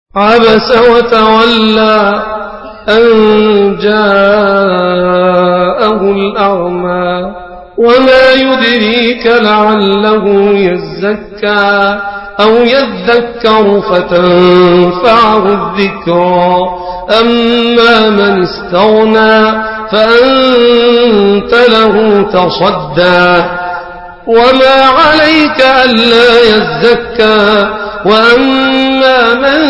عبس وتولى أن جاءه الأعمى وما يدريك لعله يزكى أو يذكر فتنفعه الذكرى أما من استغنى فأنت له تصدى وما عليك ألا يزكى وأما من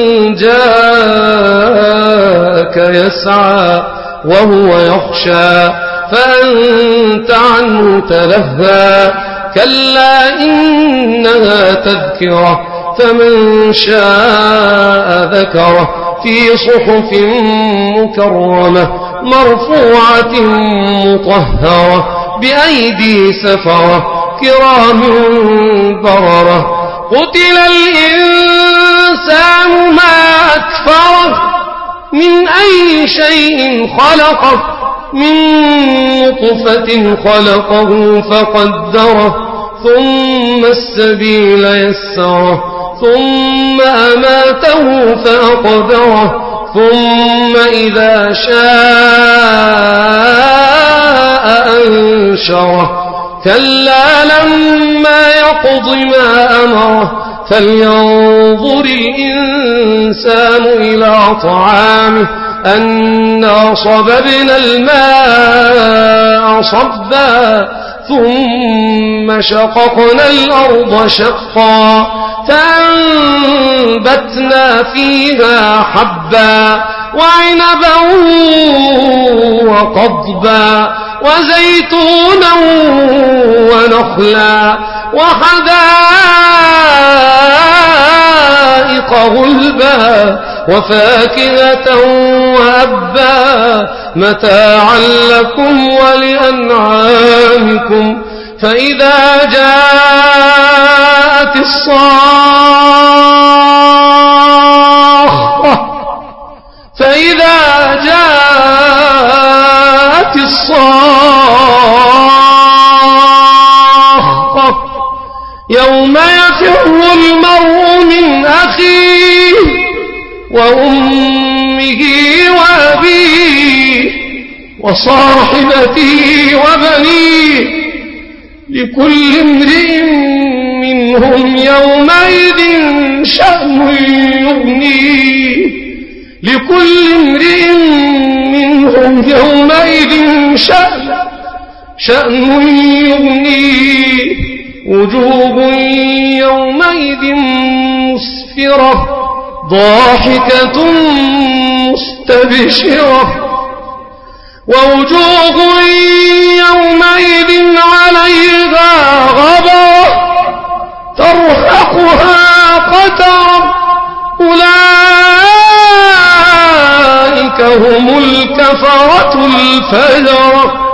جاءك يسعى وهو يخشى فأنت عنه تلهى كلا إنها تذكرة فمن شاء ذكره في صحف مكرمة مرفوعة مطهرة بأيدي سفرة كرام بررة قتل الإنسان ما أكفره من أي شيء خلقه من نطفة خلقه فقدره ثم السبيل يسره ثم أماته فأقبره ثم إذا شاء أنشره كلا لما يقض ما أمره فلينظر الإنسان إلى طعامه أنا صببنا الماء صبا ثم شققنا الأرض شقا فأنبتنا فيها حبا وعنبا وقضبا وزيتونا ونخلا وحدائق غلبا وفاكهة وأبا متاعا لكم ولأنعامكم فإذا جاءت الصاخة يوم يفر المرء من أخيه وأمه وأبيه وصاحبته وبنيه لكل امرئ منهم يومئذ شأن يغنيه لكل امرئ منهم يومئذ شأن يغنيه وجوه يومئذ مسفرة ضاحكة مستبشرة ووجوه يومئذ عليها غبرة ترهقها قترة أولئك هم الكفرة الفجرة